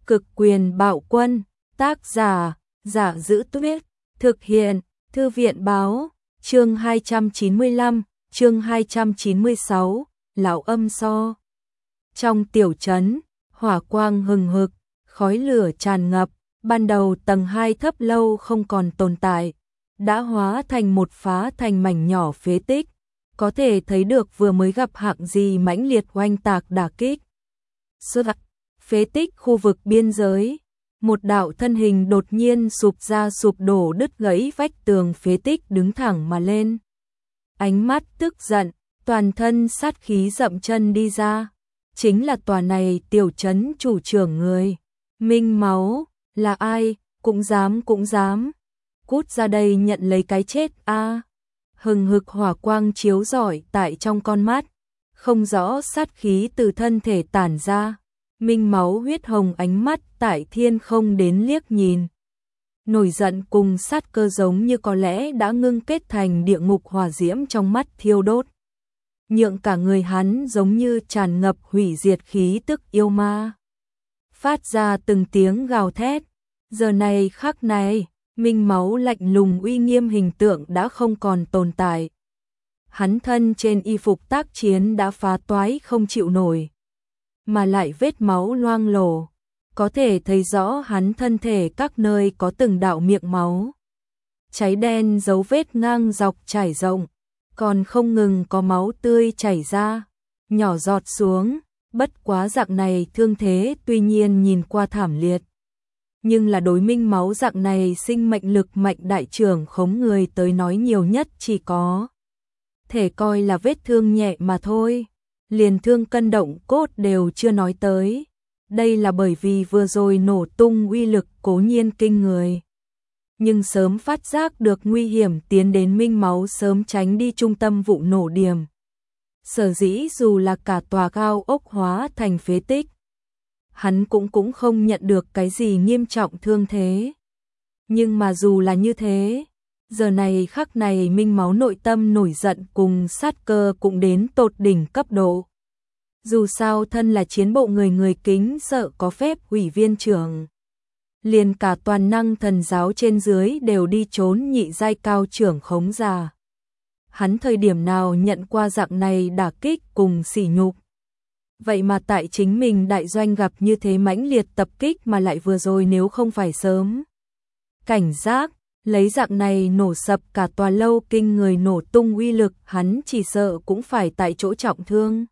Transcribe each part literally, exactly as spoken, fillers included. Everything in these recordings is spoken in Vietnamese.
Cực quyền bạo quân, tác giả, Giả Giữ Tuyết, thực hiện, Thư viện báo, chương hai trăm chín mươi lăm, chương hai trăm chín mươi sáu, lão âm so. Trong tiểu trấn, hỏa quang hừng hực, khói lửa tràn ngập, ban đầu tầng hai thấp lâu không còn tồn tại, đã hóa thành một phá thành mảnh nhỏ phế tích, có thể thấy được vừa mới gặp hạng gì mãnh liệt oanh tạc đả kích. Sơ phế tích khu vực biên giới, một đạo thân hình đột nhiên sụp ra sụp đổ đứt gãy vách tường phế tích đứng thẳng mà lên. Ánh mắt tức giận, toàn thân sát khí dậm chân đi ra, chính là tòa này tiểu trấn chủ trưởng người. Minh Máu, là ai, cũng dám cũng dám. Cút ra đây nhận lấy cái chết a. À. Hừng hực hỏa quang chiếu rọi tại trong con mắt, không rõ sát khí từ thân thể tản ra. Minh Máu huyết hồng ánh mắt tại thiên không đến liếc nhìn. Nổi giận cùng sát cơ giống như có lẽ đã ngưng kết thành địa ngục hỏa diễm trong mắt thiêu đốt. Nhượng cả người hắn giống như tràn ngập hủy diệt khí tức yêu ma. Phát ra từng tiếng gào thét. Giờ này khắc này, Minh Máu lạnh lùng uy nghiêm hình tượng đã không còn tồn tại. Hắn thân trên y phục tác chiến đã phá toái không chịu nổi, mà lại vết máu loang lổ, có thể thấy rõ hắn thân thể các nơi có từng đạo miệng máu. Cháy đen dấu vết ngang dọc trải rộng, còn không ngừng có máu tươi chảy ra, nhỏ giọt xuống, bất quá dạng này thương thế tuy nhiên nhìn qua thảm liệt. Nhưng là đối Minh Máu dạng này sinh mệnh lực mạnh đại trưởng khống người tới nói nhiều nhất chỉ có thể coi là vết thương nhẹ mà thôi. Liền thương cân động cốt đều chưa nói tới. Đây là bởi vì vừa rồi nổ tung uy lực cố nhiên kinh người. Nhưng sớm phát giác được nguy hiểm tiến đến Minh Máu sớm tránh đi trung tâm vụ nổ điểm. Sở dĩ dù là cả tòa cao ốc hóa thành phế tích, hắn cũng cũng không nhận được cái gì nghiêm trọng thương thế. Nhưng mà dù là như thế, giờ này khắc này Minh Máu nội tâm nổi giận cùng sát cơ cũng đến tột đỉnh cấp độ. Dù sao thân là chiến bộ người người kính sợ có phép ủy viên trưởng. Liền cả toàn năng thần giáo trên dưới đều đi trốn nhị giai cao trưởng khống già. Hắn thời điểm nào nhận qua dạng này đả kích cùng sỉ nhục. Vậy mà tại chính mình đại doanh gặp như thế mãnh liệt tập kích mà lại vừa rồi nếu không phải sớm cảnh giác, lấy dạng này nổ sập cả tòa lâu kinh người nổ tung uy lực, hắn chỉ sợ cũng phải tại chỗ trọng thương.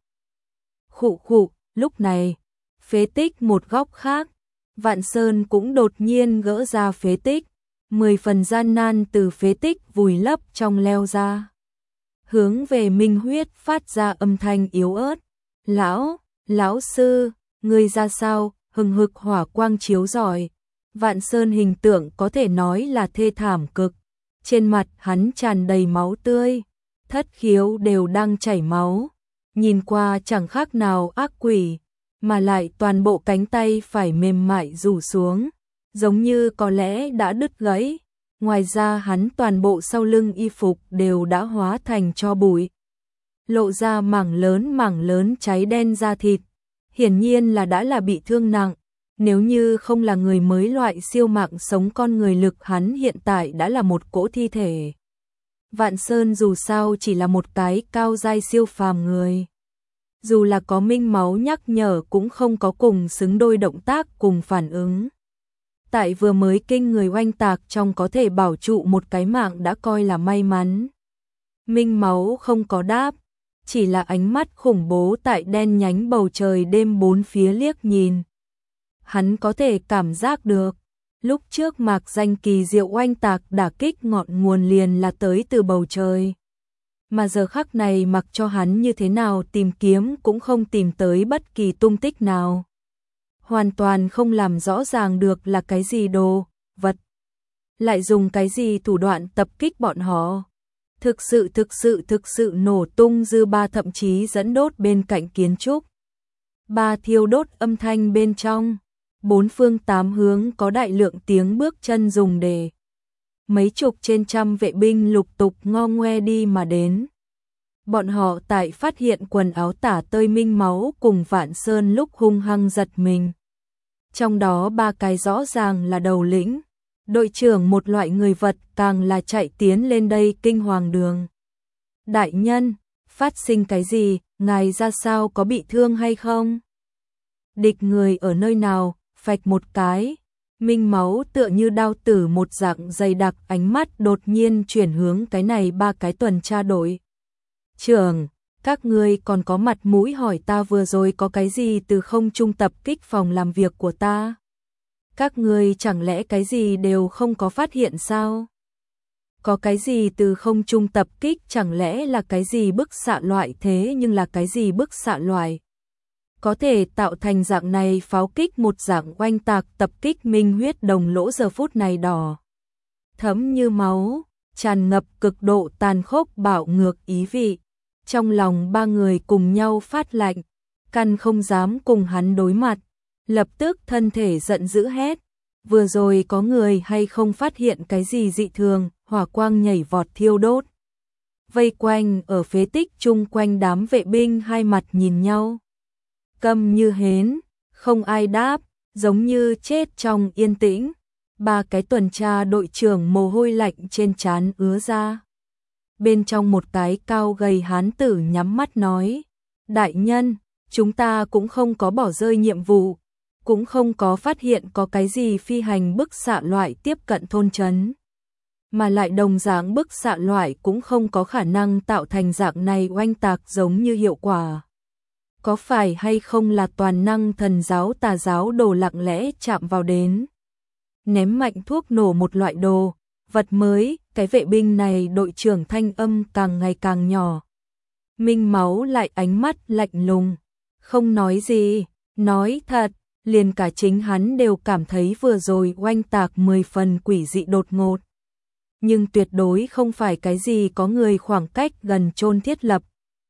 Khụ khụ, lúc này, phế tích một góc khác, Vạn Sơn cũng đột nhiên gỡ ra phế tích, mười phần gian nan từ phế tích vùi lấp trong leo ra. Hướng về Minh Huyết phát ra âm thanh yếu ớt. Lão, lão sư, ngươi ra sao? Hừng hực hỏa quang chiếu rọi. Vạn Sơn hình tượng có thể nói là thê thảm cực. Trên mặt hắn tràn đầy máu tươi, thất khiếu đều đang chảy máu. Nhìn qua chẳng khác nào ác quỷ, mà lại toàn bộ cánh tay phải mềm mại rủ xuống, giống như có lẽ đã đứt gãy. Ngoài ra hắn toàn bộ sau lưng y phục đều đã hóa thành tro bụi, lộ ra mảng lớn mảng lớn cháy đen da thịt, hiển nhiên là đã là bị thương nặng. Nếu như không là người mới loại siêu mạng sống con người lực, hắn hiện tại đã là một cỗ thi thể. Vạn Sơn dù sao chỉ là một cái cao giai siêu phàm người. Dù là có Minh Máu nhắc nhở cũng không có cùng xứng đôi động tác cùng phản ứng. Tại vừa mới kinh người oanh tạc trong có thể bảo trụ một cái mạng đã coi là may mắn. Minh Máu không có đáp, chỉ là ánh mắt khủng bố tại đen nhánh bầu trời đêm bốn phía liếc nhìn. Hắn có thể cảm giác được, lúc trước mạc danh kỳ diệu oanh tạc đả kích ngọn nguồn liền là tới từ bầu trời. Mà giờ khắc này mặc cho hắn như thế nào tìm kiếm cũng không tìm tới bất kỳ tung tích nào. Hoàn toàn không làm rõ ràng được là cái gì đồ, vật. Lại dùng cái gì thủ đoạn tập kích bọn họ. Thực sự thực sự thực sự nổ tung dư ba, thậm chí dẫn đốt bên cạnh kiến trúc. Ba thiêu đốt âm thanh bên trong. Bốn phương tám hướng có đại lượng tiếng bước chân dùng để. Mấy chục trên trăm vệ binh lục tục ngo ngoe đi mà đến. Bọn họ tại phát hiện quần áo tả tơi Minh Máu cùng Vạn Sơn lúc hung hăng giật mình. trong đó ba cái rõ ràng là đầu lĩnh. Đội trưởng một loại người vật càng là chạy tiến lên đây kinh hoàng đường. Đại nhân, phát sinh cái gì, ngài ra sao, có bị thương hay không? Địch người ở nơi nào, phạch một cái. Minh máu tựa như đao tử một dạng dày đặc, ánh mắt đột nhiên chuyển hướng cái này ba cái tuần tra đội. Trưởng, các ngươi còn có mặt mũi hỏi ta vừa rồi có cái gì từ không trung tập kích phòng làm việc của ta? Các ngươi chẳng lẽ cái gì đều không có phát hiện sao? Có cái gì từ không trung tập kích, chẳng lẽ là cái gì bức xạ loại, thế nhưng là cái gì bức xạ loại? Có thể tạo thành dạng này pháo kích, một dạng oanh tạc tập kích, minh huyết đồng lỗ giờ phút này đỏ thẫm như máu, tràn ngập cực độ tàn khốc bạo ngược ý vị. Trong lòng ba người cùng nhau phát lạnh, căn không dám cùng hắn đối mặt, lập tức thân thể giận dữ hét, vừa rồi có người hay không phát hiện cái gì dị thường? Hỏa quang nhảy vọt thiêu đốt, vây quanh ở phế tích chung quanh đám vệ binh hai mặt nhìn nhau, câm như hến, không ai đáp, giống như chết trong yên tĩnh. Ba cái tuần tra đội trưởng mồ hôi lạnh trên trán ứa ra. Bên trong một cái cao gầy hán tử nhắm mắt nói, đại nhân, chúng ta cũng không có bỏ rơi nhiệm vụ, cũng không có phát hiện có cái gì phi hành bức xạ loại tiếp cận thôn trấn. Mà lại đồng dạng bức xạ loại cũng không có khả năng tạo thành dạng này oanh tạc giống như hiệu quả. Có phải hay không là toàn năng thần giáo tà giáo đồ lặng lẽ chạm vào đến? Ném mạnh thuốc nổ một loại đồ, vật mới, cái vệ binh này đội trưởng thanh âm càng ngày càng nhỏ. Minh máu lại ánh mắt lạnh lùng, không nói gì, nói thật, liền cả chính hắn đều cảm thấy vừa rồi oanh tạc mười phần quỷ dị đột ngột. Nhưng tuyệt đối không phải cái gì có người khoảng cách gần chôn thiết lập.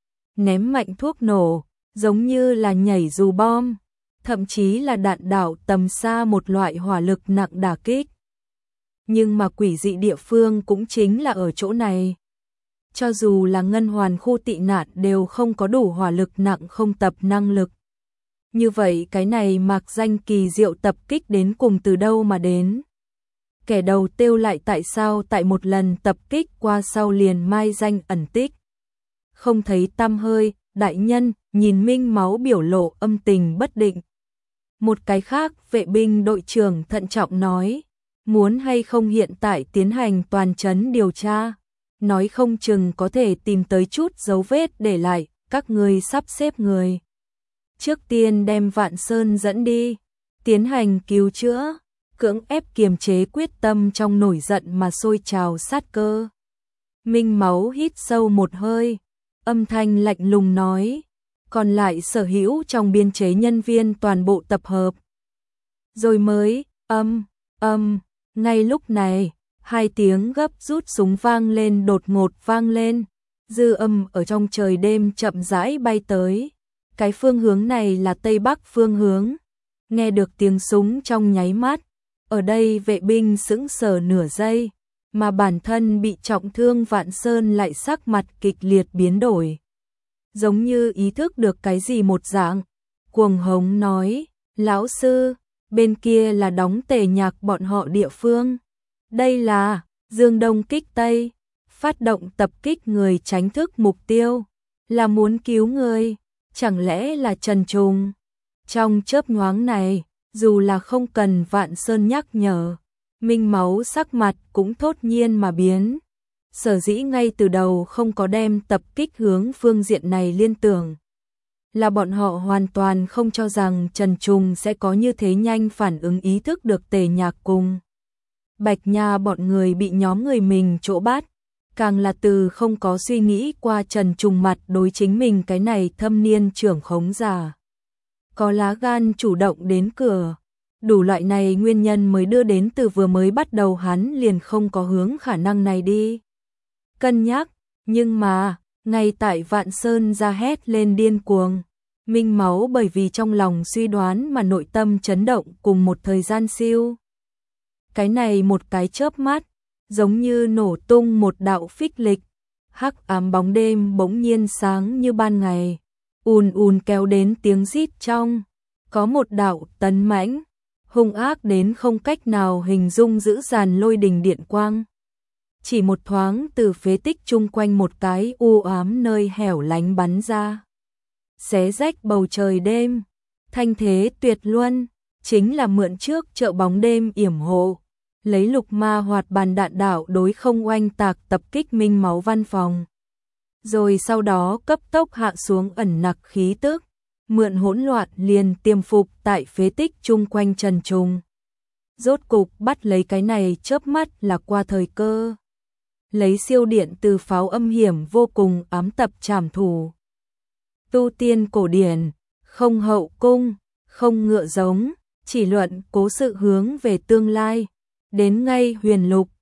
Ném mạnh thuốc nổ, giống như là nhảy dù bom, thậm chí là đạn đạo tầm xa, một loại hỏa lực nặng đả kích. Nhưng mà quỷ dị địa phương cũng chính là ở chỗ này. Cho dù là ngân hoàn khu tị nạn đều không có đủ hỏa lực nặng không tập năng lực. Như vậy cái này mạc danh kỳ diệu tập kích đến cùng từ đâu mà đến? Kẻ đầu tiêu lại tại sao tại một lần tập kích qua sau liền mai danh ẩn tích? Không thấy tăm hơi, đại nhân, nhìn Minh máu biểu lộ âm tình bất định. Một cái khác, vệ binh đội trưởng thận trọng nói, muốn hay không hiện tại tiến hành toàn trấn điều tra, nói không chừng có thể tìm tới chút dấu vết để lại, các ngươi sắp xếp người. Trước tiên đem Vạn Sơn dẫn đi, tiến hành cứu chữa, cưỡng ép kiềm chế quyết tâm trong nổi giận mà sôi trào sát cơ. Minh máu hít sâu một hơi, âm thanh lạnh lùng nói, còn lại sở hữu trong biên chế nhân viên toàn bộ tập hợp. Rồi mới, âm, âm, ngay lúc này, hai tiếng gấp rút súng vang lên, đột ngột vang lên, dư âm ở trong trời đêm chậm rãi bay tới. Cái phương hướng này là Tây Bắc phương hướng. Nghe được tiếng súng trong nháy mắt, ở đây vệ binh sững sờ nửa giây, mà bản thân bị trọng thương Vạn Sơn lại sắc mặt kịch liệt biến đổi. Giống như ý thức được cái gì một dạng, cuồng hống nói, lão sư, bên kia là đóng tề nhạc bọn họ địa phương. Đây là Dương Đông kích Tây, phát động tập kích người tránh thức mục tiêu, là muốn cứu người, chẳng lẽ là Trần Trùng? Trong chớp nhoáng này, dù là không cần Vạn Sơn nhắc nhở, Minh máu sắc mặt cũng thốt nhiên mà biến. Sở dĩ ngay từ đầu không có đem tập kích hướng phương diện này liên tưởng, là bọn họ hoàn toàn không cho rằng Trần Trùng sẽ có như thế nhanh phản ứng, ý thức được tề nhạc cùng Bạch Nha bọn người bị nhóm người mình chỗ bắt, càng là từ không có suy nghĩ qua Trần Trùng mặt đối chính mình cái này thâm niên trưởng khống giả. Có lá gan chủ động đến cửa, đủ loại này nguyên nhân mới đưa đến từ vừa mới bắt đầu hắn liền không có hướng khả năng này đi cân nhắc, nhưng mà, ngay tại Vạn Sơn ra hét lên điên cuồng, Minh máu bởi vì trong lòng suy đoán mà nội tâm chấn động cùng một thời gian siêu. Cái này một cái chớp mắt, giống như nổ tung một đạo phích lịch, hắc ám bóng đêm bỗng nhiên sáng như ban ngày, ùn ùn kéo đến tiếng rít trong, có một đạo tấn mãnh, hung ác đến không cách nào hình dung dữ dằn lôi đình điện quang. Chỉ một thoáng từ phế tích chung quanh một cái u ám nơi hẻo lánh bắn ra, xé rách bầu trời đêm, thanh thế tuyệt luân, chính là mượn trước chợ bóng đêm yểm hộ, lấy lục ma hoạt bàn đạn đạo đối không oanh tạc tập kích minh máu văn phòng. Rồi sau đó cấp tốc hạ xuống ẩn nặc khí tức, mượn hỗn loạn liền tiềm phục tại phế tích chung quanh Trần Trùng. Rốt cục bắt lấy cái này chớp mắt là qua thời cơ. Lấy siêu điện từ pháo âm hiểm vô cùng ám tập trảm thủ. Tu tiên cổ điển, không hậu cung, không ngựa giống, chỉ luận cố sự hướng về tương lai. Đến ngay huyền lục,